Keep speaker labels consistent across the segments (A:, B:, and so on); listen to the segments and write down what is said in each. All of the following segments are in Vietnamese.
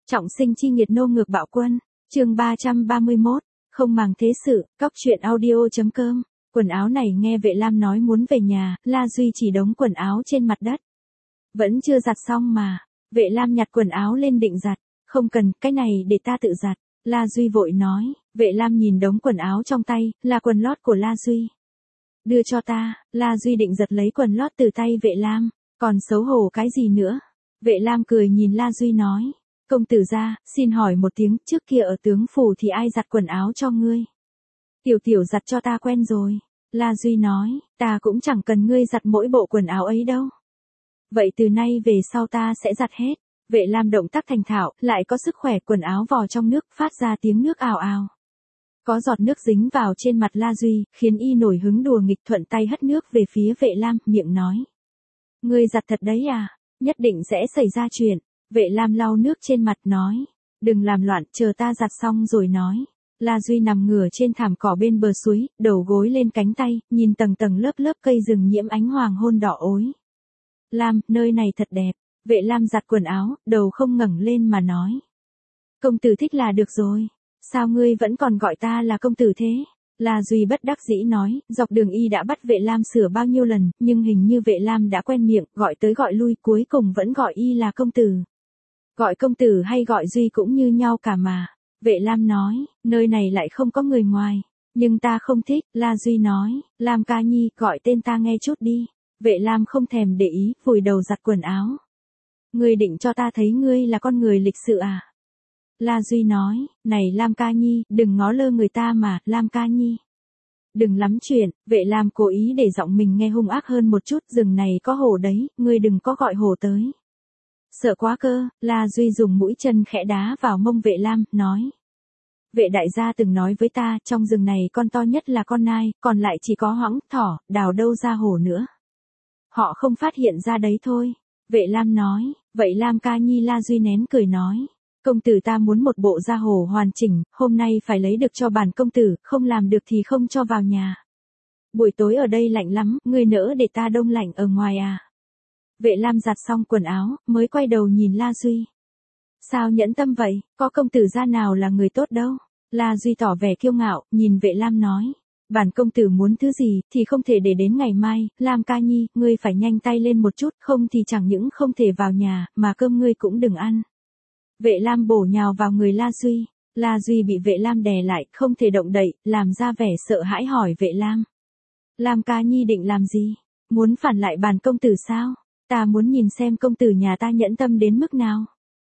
A: Trọng sinh chi nghiệt nô ngược bạo quân, chương 331, không màng thế sự, cóc truyện audio.com. Quần áo này nghe Vệ Lam nói muốn về nhà, La Duy chỉ đống quần áo trên mặt đất. Vẫn chưa giặt xong mà. Vệ Lam nhặt quần áo lên định giặt, không cần, cái này để ta tự giặt. La Duy vội nói. Vệ Lam nhìn đống quần áo trong tay, là quần lót của La Duy. Đưa cho ta. La Duy định giật lấy quần lót từ tay Vệ Lam, còn xấu hổ cái gì nữa. Vệ Lam cười nhìn La Duy nói. Công tử gia, xin hỏi một tiếng, trước kia ở tướng phủ thì ai giặt quần áo cho ngươi? Tiểu giặt cho ta quen rồi. La Duy nói, ta cũng chẳng cần ngươi giặt mỗi bộ quần áo ấy đâu. Vậy từ nay về sau ta sẽ giặt hết. Vệ Lam động tác thành thạo, lại có sức khỏe, quần áo vò trong nước, phát ra tiếng nước ào ào. Có giọt nước dính vào trên mặt La Duy, khiến y nổi hứng đùa nghịch, thuận tay hất nước về phía Vệ Lam, miệng nói. Ngươi giặt thật đấy à? Nhất định sẽ xảy ra chuyện. Vệ Lam lau nước trên mặt nói. Đừng làm loạn, chờ ta giặt xong rồi nói. La Duy nằm ngửa trên thảm cỏ bên bờ suối, đầu gối lên cánh tay, nhìn tầng tầng lớp lớp cây rừng nhiễm ánh hoàng hôn đỏ ối. Lam, nơi này thật đẹp. Vệ Lam giặt quần áo, đầu không ngẩng lên mà nói. Công tử thích là được rồi. Sao ngươi vẫn còn gọi ta là công tử thế? La Duy bất đắc dĩ nói, dọc đường y đã bắt Vệ Lam sửa bao nhiêu lần, nhưng hình như Vệ Lam đã quen miệng, gọi tới gọi lui, cuối cùng vẫn gọi y là công tử. Gọi công tử hay gọi Duy cũng như nhau cả mà. Vệ Lam nói, nơi này lại không có người ngoài. Nhưng ta không thích. La Duy nói, Lam ca nhi, gọi tên ta nghe chút đi. Vệ Lam không thèm để ý, vùi đầu giặt quần áo. Ngươi định cho ta thấy ngươi là con người lịch sự à? La Duy nói, này Lam ca nhi, đừng ngó lơ người ta mà, Lam ca nhi. Đừng lắm chuyện. Vệ Lam cố ý để giọng mình nghe hung ác hơn một chút, rừng này có hổ đấy, ngươi đừng có gọi hổ tới. Sợ quá cơ. La Duy dùng mũi chân khẽ đá vào mông Vệ Lam, nói. Vệ đại gia từng nói với ta, trong rừng này con to nhất là con nai, còn lại chỉ có hoãng, thỏ, đào đâu ra hổ nữa. Họ không phát hiện ra đấy thôi. Vệ Lam nói, vậy Lam ca nhi. La Duy nén cười nói. Công tử ta muốn một bộ da hổ hoàn chỉnh, hôm nay phải lấy được cho bản công tử, không làm được thì không cho vào nhà. Buổi tối ở đây lạnh lắm, ngươi nỡ để ta đông lạnh ở ngoài à? Vệ Lam giặt xong quần áo, mới quay đầu nhìn La Duy. Sao nhẫn tâm vậy, có công tử gia nào là người tốt đâu. La Duy tỏ vẻ kiêu ngạo, nhìn Vệ Lam nói. Bản công tử muốn thứ gì, thì không thể để đến ngày mai, Lam ca nhi, ngươi phải nhanh tay lên một chút, không thì chẳng những không thể vào nhà, mà cơm ngươi cũng đừng ăn. Vệ Lam bổ nhào vào người La Duy. La Duy bị Vệ Lam đè lại, không thể động đậy, làm ra vẻ sợ hãi hỏi Vệ Lam. Lam ca nhi định làm gì? Muốn phản lại bản công tử sao? Ta muốn nhìn xem công tử nhà ta nhẫn tâm đến mức nào.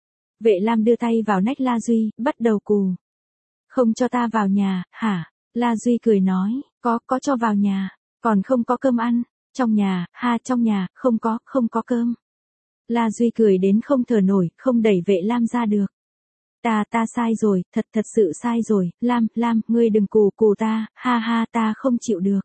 A: Vệ Lam đưa tay vào nách La Duy, bắt đầu cù. Không cho ta vào nhà, hả? La Duy cười nói, có cho vào nhà, còn không có cơm ăn. Trong nhà, trong nhà, không có cơm. La Duy cười đến không thở nổi, không đẩy Vệ Lam ra được. Ta sai rồi, thật sự sai rồi, Lam, ngươi đừng cù ta, ta không chịu được.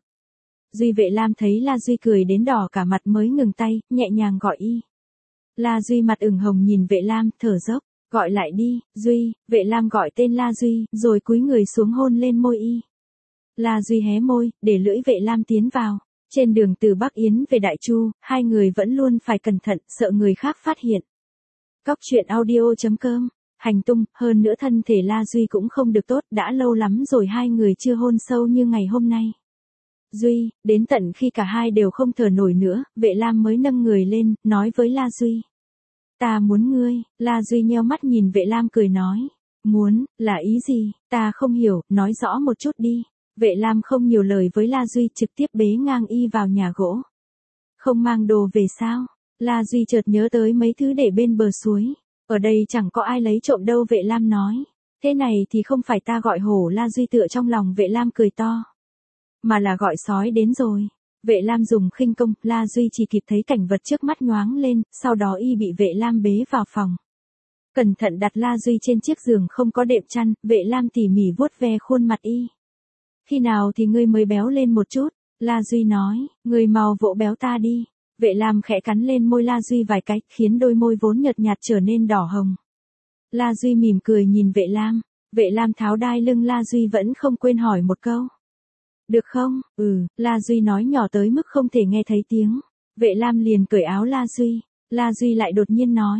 A: Vệ Lam thấy La Duy cười đến đỏ cả mặt mới ngừng tay, nhẹ nhàng gọi y. La Duy mặt ửng hồng nhìn Vệ Lam, thở dốc, gọi lại đi, Duy. Vệ Lam gọi tên La Duy, rồi cúi người xuống hôn lên môi y. La Duy hé môi, để lưỡi Vệ Lam tiến vào. Trên đường từ Bắc Yến về Đại Chu, hai người vẫn luôn phải cẩn thận, sợ người khác phát hiện. Cóc truyện audio.com. Hành tung, hơn nữa thân thể La Duy cũng không được tốt, đã lâu lắm rồi hai người chưa hôn sâu như ngày hôm nay. Duy, đến tận khi cả hai đều không thở nổi nữa, Vệ Lam mới nâng người lên, nói với La Duy. Ta muốn ngươi. La Duy nheo mắt nhìn Vệ Lam cười nói. Muốn, là ý gì? Ta không hiểu, nói rõ một chút đi. Vệ Lam không nhiều lời với La Duy, trực tiếp bế ngang y vào nhà gỗ. Không mang đồ về sao? La Duy chợt nhớ tới mấy thứ để bên bờ suối. Ở đây chẳng có ai lấy trộm đâu. Vệ Lam nói. Thế này thì không phải ta gọi hổ. La Duy tựa trong lòng Vệ Lam cười to. Mà là gọi sói đến rồi. Vệ Lam dùng khinh công, La Duy chỉ kịp thấy cảnh vật trước mắt nhoáng lên, sau đó y bị Vệ Lam bế vào phòng. Cẩn thận đặt La Duy trên chiếc giường không có đệm chăn, Vệ Lam tỉ mỉ vuốt ve khuôn mặt y. Khi nào thì ngươi mới béo lên một chút? La Duy nói, ngươi mau vỗ béo ta đi. Vệ Lam khẽ cắn lên môi La Duy vài cái, khiến đôi môi vốn nhợt nhạt trở nên đỏ hồng. La Duy mỉm cười nhìn Vệ Lam. Vệ Lam tháo đai lưng La Duy vẫn không quên hỏi một câu. Được không? La Duy nói nhỏ tới mức không thể nghe thấy tiếng. Vệ Lam liền cởi áo La Duy. La Duy lại đột nhiên nói.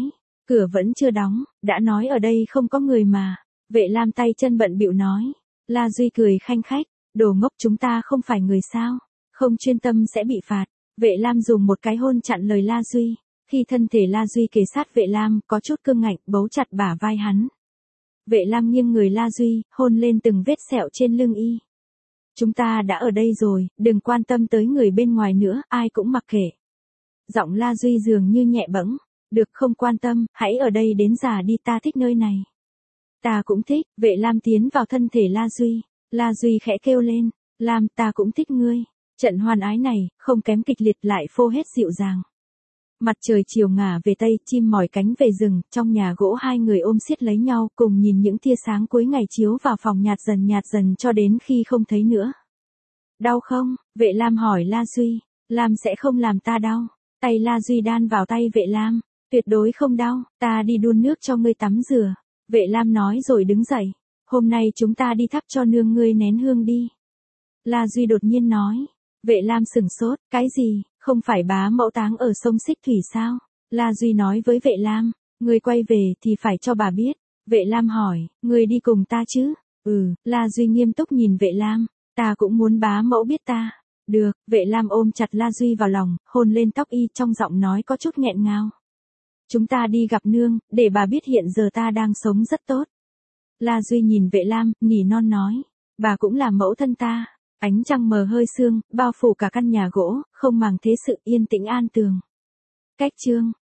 A: Cửa vẫn chưa đóng, đã nói ở đây không có người mà. Vệ Lam tay chân bận bịu nói. La Duy cười khanh khách, đồ ngốc, chúng ta không phải người sao, không chuyên tâm sẽ bị phạt. Vệ Lam dùng một cái hôn chặn lời La Duy. Khi thân thể La Duy kề sát Vệ Lam, có chút cương ngạnh, bấu chặt bả vai hắn. Vệ Lam nghiêng người La Duy, hôn lên từng vết sẹo trên lưng y. Chúng ta đã ở đây rồi, đừng quan tâm tới người bên ngoài nữa, ai cũng mặc kệ. Giọng La Duy dường như nhẹ bẫng. Được, không quan tâm, hãy ở đây đến già đi, ta thích nơi này. Ta cũng thích. Vệ Lam tiến vào thân thể La Duy. La Duy khẽ kêu lên. Lam, ta cũng thích ngươi. Trận hoan ái này, không kém kịch liệt lại phô hết dịu dàng. Mặt trời chiều ngả về tây, chim mỏi cánh về rừng, trong nhà gỗ hai người ôm siết lấy nhau, cùng nhìn những tia sáng cuối ngày chiếu vào phòng nhạt dần cho đến khi không thấy nữa. Đau không? Vệ Lam hỏi La Duy. Lam sẽ không làm ta đau. Tay La Duy đan vào tay Vệ Lam. Tuyệt đối không đau, ta đi đun nước cho ngươi tắm rửa. Vệ Lam nói rồi đứng dậy. Hôm nay chúng ta đi thắp cho nương ngươi nén hương đi. La Duy đột nhiên nói. Vệ Lam sửng sốt, cái gì, không phải bá mẫu táng ở sông Xích Thủy sao? La Duy nói với Vệ Lam, ngươi quay về thì phải cho bà biết. Vệ Lam hỏi, ngươi đi cùng ta chứ? La Duy nghiêm túc nhìn Vệ Lam, ta cũng muốn bá mẫu biết ta. Được, Vệ Lam ôm chặt La Duy vào lòng, hôn lên tóc y, trong giọng nói có chút nghẹn ngào. Chúng ta đi gặp nương, để bà biết hiện giờ ta đang sống rất tốt. La Duy nhìn Vệ Lam, nỉ non nói, bà cũng là mẫu thân ta. Ánh trăng mờ hơi sương, bao phủ cả căn nhà gỗ, không màng thế sự, yên tĩnh an tường. Cách chương